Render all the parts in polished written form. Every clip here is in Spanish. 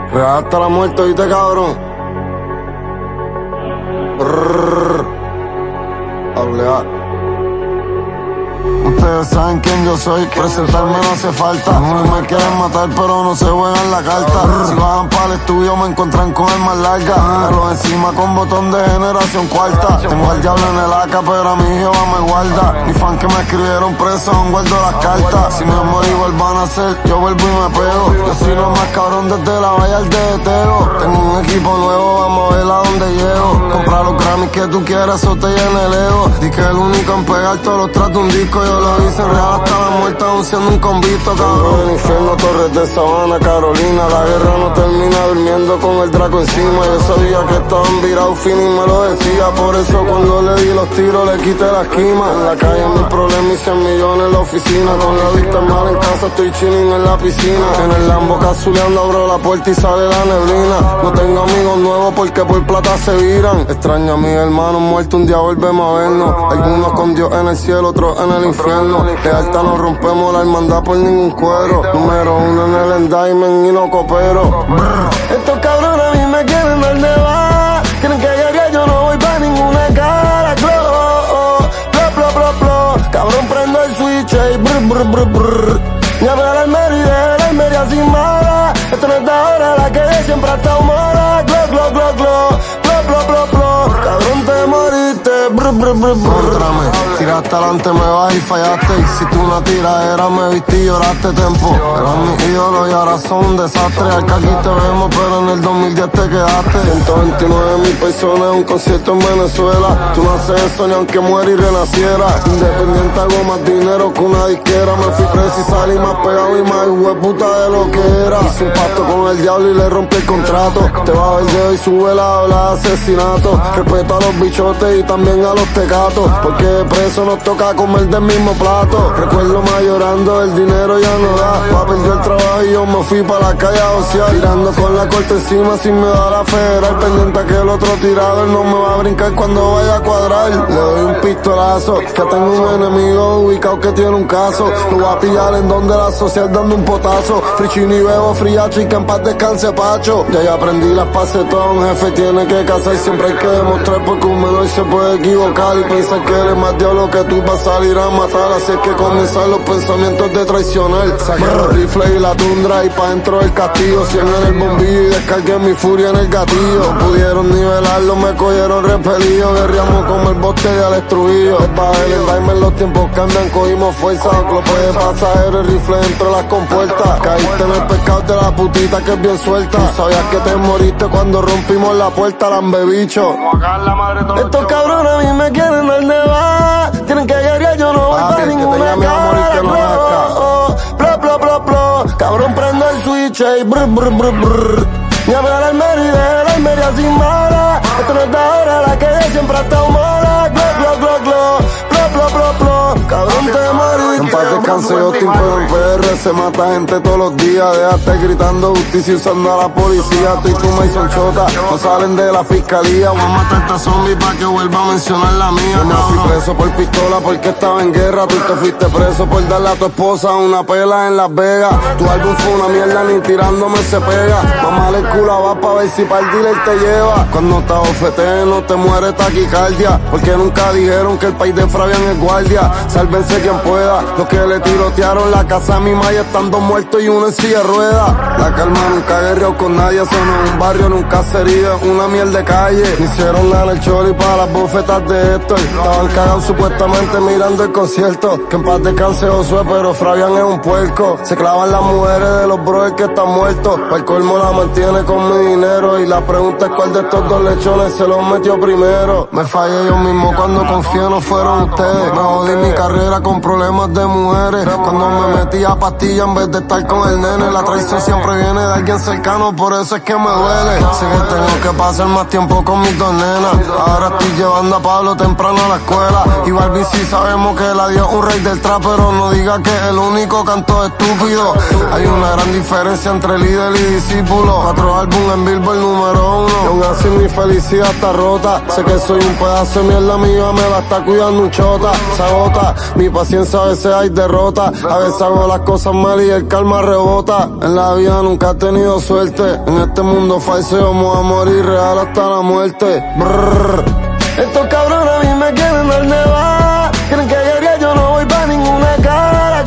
Real hasta la muerte, ¿viste, cabrón? Hablar. Ustedes saben quién yo soy, presentarme no hace falta. Me quieren matar pero no se juegan la carta. Si bajan para el estudio me encuentran con armas largas. Pero encima con botón de generación cuarta. Tengo al diablo en el AK pero a mi Jehová me guarda. Mis fans que me escribieron preso aún guardo las cartas. Si me muero igual van a ser, yo vuelvo y me pego. Yo soy lo más cabrón desde la valla al Teteo. Tengo un equipo nuevo, vamos a ver a dónde llego. Comprar los Grammys que tú quieras, eso te llena el ego. Di que el único en pegar todos los tratos un disco. Yo lo hice real hasta la muerte, aún siendo un convicto, cabrón. El infierno, Torres de Sabana, Carolina. La guerra no termina durmiendo con el Draco encima. Yo sabía que estaban virados fin y me lo decía. Por eso cuando le di los tiros le quité la esquima. En la calle mi problema y 100 millones en la oficina. Con la vista mal en casa estoy chilling en la piscina. En el Lambo cazuleando abro la puerta y sale la neblina. No tengo amigos nuevos porque por plata se viran. Extraño a mis hermanos muertos, un día volvemos a vernos. Algunos con Dios en el cielo, otros en el infierno. De alta no rompemos la hermandad por ningún cuero. Número 1 en el endayment y no coopero. Estos cabrones a mí me quieren dar de va. Quieren que llegue, yo no voy pa' ninguna cara. Cabrón prendo el switch y brr. Ya veo la Almería sin mala. Esto no es de ahora, la que de siempre ha estado mala. Cabrón te moriste, Contrame, tiraste adelante, me vas y fallaste. Hiciste una tiradera, me viste y lloraste tempo. Eran mis ídolos y ahora son un desastre. Al que aquí te vemos, pero en el 2010 te quedaste. 129.000 personas, un concierto en Venezuela. Tú no haces eso ni aunque muera y renaciera. Independiente hago más dinero que una disquera. Me fui preso y salí más pegado y más hueputa de lo que era. Hice un pacto con el diablo y le rompí el contrato. Te va a ver dedo y sube la ola de asesinato. Respeto a los bichotes y también a los tecatos. Porque preso nos toca comer del mismo plato. Recuerdo más llorando, el dinero ya no da. Pa' perder el trabajo y yo me fui pa' la calle a ociar. Tirando con la corte encima sin me dar a federal. Pendiente a que el otro tirador no me va a brincar cuando vaya a cuadrar. Le doy un pistolazo, que tengo un enemigo ubicado que tiene un caso. Lo voy a pillar en donde la social dando un potazo. Frichino y bebo, friacho y que en paz descanse Pacho. Ya aprendí las pasetón, jefe tiene que casar. Siempre hay que demostrar porque un menor se puede equivocar y pensar que eres más diablo que tú vas a salir a matar. Así es que comienzan los pensamientos de traicionar. Saqué los rifles y la tundra y pa' dentro del castillo. 100 en el bombillo y descargué mi furia en el gatillo. No pudieron nivelarlo, me cogieron repelido. Guerriamos como el bote de Alex Trujillo. Es pa' el environment, los tiempos cambian, cogimos fuerza. Clope de pasajero, el rifle dentro de las compuertas. Caíste en el pescado de la putita que es bien suelta. Tú sabías que te moriste cuando rompimos la puerta, lambebicho. Estos cabrones a mí me quieren dar de va. Tienen que guerrear, yo no voy pa' ninguna cara. Cabrón prendo el switch y brr. Ya veo la Almería sin mala. Esto no es de ahora, la que de siempre ha estado mala. Cabrón te moriste. En paz descanse yo estoy pero en PR se mata gente todos los días. Déjate gritando justicia usando a la policía. Tú y tú Mason Chota no salen de la fiscalía. Voy a matar a esta zombie pa' que vuelva a mencionar la mía. Yo me fui preso por pistola porque estaba en guerra. Tú te fuiste preso por darle a tu esposa una pela en Las Vegas. Tu álbum fue una mierda, ni tirándome se pega. Mamá el culo va pa' ver si pa' el dealer te lleva. Cuando te abofeteen no te muere taquicardia. Porque nunca dijeron que el país de Fabián es guardia. Sálvense quien pueda. Los que le tirotearon la casa a mi maya están dos muertos y uno en silla de ruedas. La calma nunca guerreó con nadie. Eso no es un barrio, nunca sería una miel de calle. Me hicieron nada el chori para las bofetas de Héctor. Estaban cagados supuestamente mirando el concierto. Que en paz descanse Josué, pero Fabián es un puerco. Se clavan las mujeres de los brothers que están muertos. Para el colmo la mantiene con mi dinero. Y la pregunta es cuál de estos dos lechones se los metió primero. Me fallé yo mismo cuando confié, no fueron ustedes. Me jodí mi carrera con problemas de mujeres. Cuando me metí a pastilla en vez de estar con el nene. La traición siempre viene de alguien cercano, por eso es que me duele. Sé que tengo que pasar más tiempo con mis dos nenas. Ahora estoy llevando a Pablo temprano a la escuela. Y Barbie sí sabemos que la dio un rey del trap, pero no diga que es el único canto estúpido. Hay una gran diferencia entre líder y discípulo. 4 álbumes en Billboard número 1. Y aún así mi felicidad está rota. Sé que soy un pedazo de mierda, mi hija me la está cuidando un chota. Se agota, mi paciencia a veces hay derrota. A veces hago las cosas mal y el karma rebota. En la vida nunca he tenido suerte. En este mundo falso vamos a morir real hasta la muerte. Brrr. Estos cabrones a mí me quieren dar de baja. Creen que guerría yo no voy pa' ninguna cara.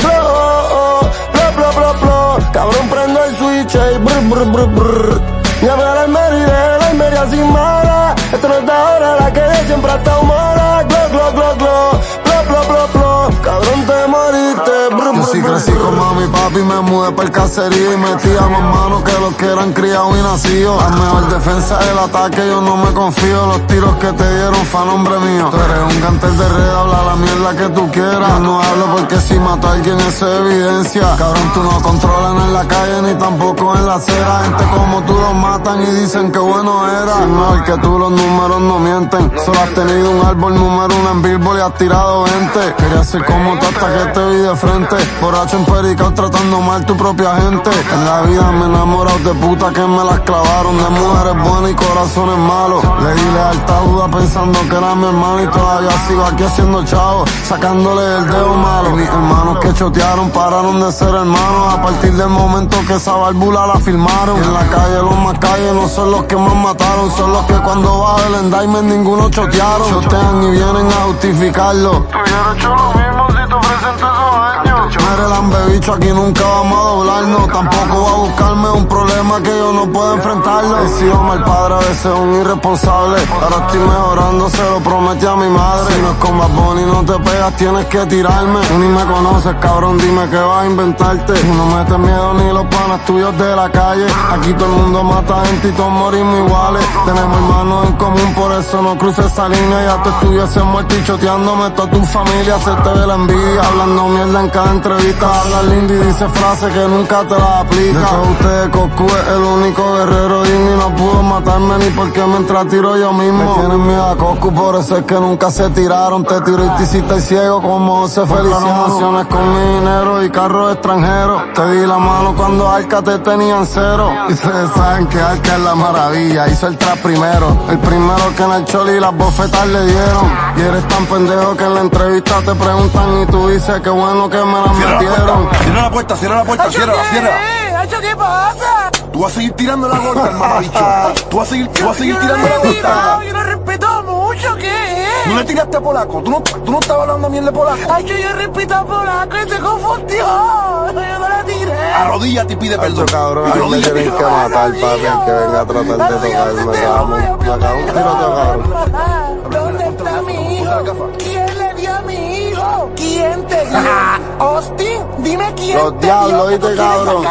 Cabrón, prendo el switch y brr, brr, brr, brr. Ya veo la Almería, la Almería sin mala. Esto no es de ahora, la que de siempre hasta humora. Glo, glo, glo, glo, glo, glo, glo, glo. Cabrón, te moriste. Brr, yo sí crecí con mami y papi, me mudé para el caserío y metía más manos que los que eran criados y nacidos. La mejor defensa es el ataque, yo no me confío. Los tiros que te dieron fue a nombre mío. Tú eres un cantel de red, habla la mierda que tú quieras. Yo no hablo porque si mato a alguien eso es evidencia. Cabrón, tú no controlas en la calle ni tampoco en la acera. Gente como tú los matan y dicen que bueno era. Si mejor que tú los números no mienten. Solo has tenido un árbol número 1 en Billboard y has tirado 20. Quería ser como tú hasta que te vi de frente. Borracho empericado tratando mal tu propia gente. En la vida me he enamorado de puta que me las clavaron. De mujeres buenas y corazones malos. Le di lealtad a Judas pensando que era mi hermano y todavía sigo aquí haciendo chavo, sacándole el dedo malo. Y mis hermanos que chotearon pararon de ser hermanos a partir del momento que esa válvula la firmaron. Y en la calle los más calles no son los que más mataron, son los que cuando baja el endayment ninguno chotearon. Chotean y vienen a justificarlo. Tú hubieras hecho lo mismo si te presentas esos años. Mere lambebicho, aquí nunca vamos a doblarnos. Tampoco va a buscarme un problema que yo no puedo enfrentarlo. He sido mal padre, a veces un irresponsable. Ahora estoy mejorando, se lo prometí a mi madre. Si no es con Bad Bunny no te pegas, tienes que tirarme. Tú ni me conoces, cabrón, dime qué vas a inventarte. Tú no metes miedo ni los panas tuyos de la calle. Aquí todo el mundo mata gente y todos morimos iguales. Tenemos hermanos en común, por eso no cruces esa línea. Ya te estuviese muerto y choteándome toda tu familia. Se te ve la envidia, hablando mierda en cada entrevista. Habla lindo y dice frases que nunca te las aplica. De todos ustedes, Coscu es el único guerrero digno y no pudo matarme ni porque mientras tiro yo mismo. Me tienen miedo a Coscu, por eso es que nunca se tiraron. Te tiro y te hiciste el ciego como José Feliciano. Emociones con mi dinero y carros extranjeros. Te di la mano cuando Arca te tenían cero. Y ustedes saben que Arca es la maravilla. Hizo el trap primero, el primero que en el choli las bofetas le dieron. Y eres tan pendejo que en la entrevista te preguntan y tú dices que bueno que me la metieron. Cierra la puerta, cierra. ¿Qué pasa? Tú vas a seguir tirando la gorda, hermano bicho. Tú vas a seguir tirando la gorda. Yo lo respeto mucho, ¿qué es? ¿No le tiraste a Polaco? ¿Tú no estabas hablando bien de Polaco? Ay, yo respeto a Polaco y se confundió. Yo no la tiré. Arrodíllate y pide perdón. Cabrón, a mí me tienen que matar, papi, el que venga a tratar de tocarme. Me cago un tiroteo, cabrón. ¿Dónde está mi hijo? ¿Quién le dio a mi hijo? ¿Quién te dio? Austin, dime quién Los te diablos, dio. ¿viste, cabrón?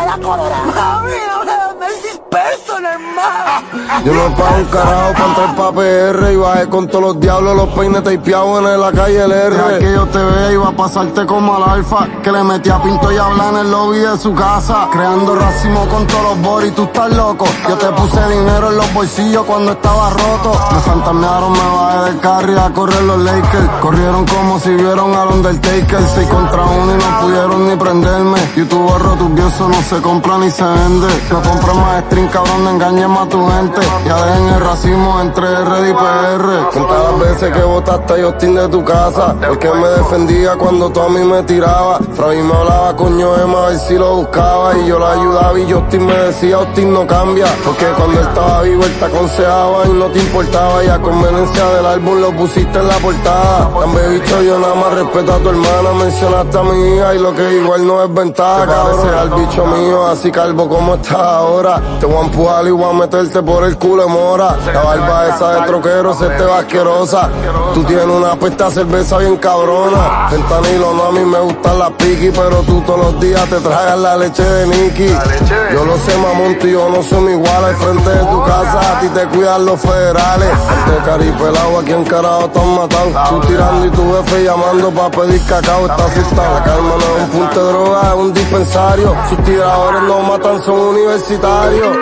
Mami, no es disperso, hermano. Yo me pago un carajo pa' entrar pa' PR y bajé con todos los diablos, los peines tapeados en la calle el R. Deja que yo te vea y va a pasarte como al alfa, que le metí a Pinto y habla en el lobby de su casa, creando racimo con todos los boris, tú estás loco. Yo te puse dinero en los bolsillos cuando estaba roto. Me fantasmearon, me bajé del carro y a correr los Lakers. Corrieron como si vieron al Undertaker, 6 contra 1 y no pudieron ni prenderme. YouTube rotubio, eso no se compra ni se vende. No compras más string, cabrón, no engañes más a tu gente. Ya dejen el racismo entre R y PR. Cuenta las veces que botaste a Justin de tu casa, porque me defendía cuando tú a mí me tirabas. Fravi me hablaba coño Emma a ver si lo buscaba y yo la ayudaba y Justin me decía Justin no cambia, porque cuando él estaba vivo él te aconsejaba y no te importaba, y a conveniencia del álbum lo pusiste en la portada. Tan bicho, yo nada más respeto a tu hermana, mencionaste a mi hija y lo que igual no es ventaja. Te pareces al bicho mío, así calvo como estás ahora. Te voy a empujar y voy a meterte por el culo de mora. La barba esa de troquero se te va asquerosa. Tú tienes una pesta a cerveza bien cabrona. Fentanilo no, a mí me gustan las piqui, pero tú todos los días te tragas la leche de Nicky. Yo lo sé, mamón, tú y yo no somos iguales. Al frente de tu casa a ti te cuidan los federales. Antes caripelado, aquí en carajo te han matado. Tú tirando y tu jefe llamando pa' pedir cacao, está asustado. La calma no es un punto de droga, es un dispensario. Sus tiradores no matan, son universitarios.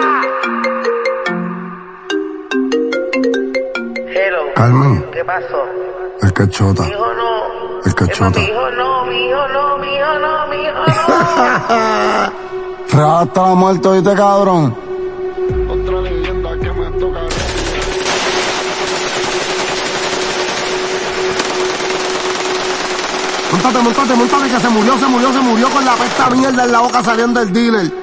Hello. Carmen, ¿Qué pasó? el cachota. Mi hijo no. El cachota. Mi hijo no. Real hasta la muerte, ¿oíste, cabrón? Otra leyenda que me toca. Montate, que se murió con la pesta mierda en la boca saliendo del dealer.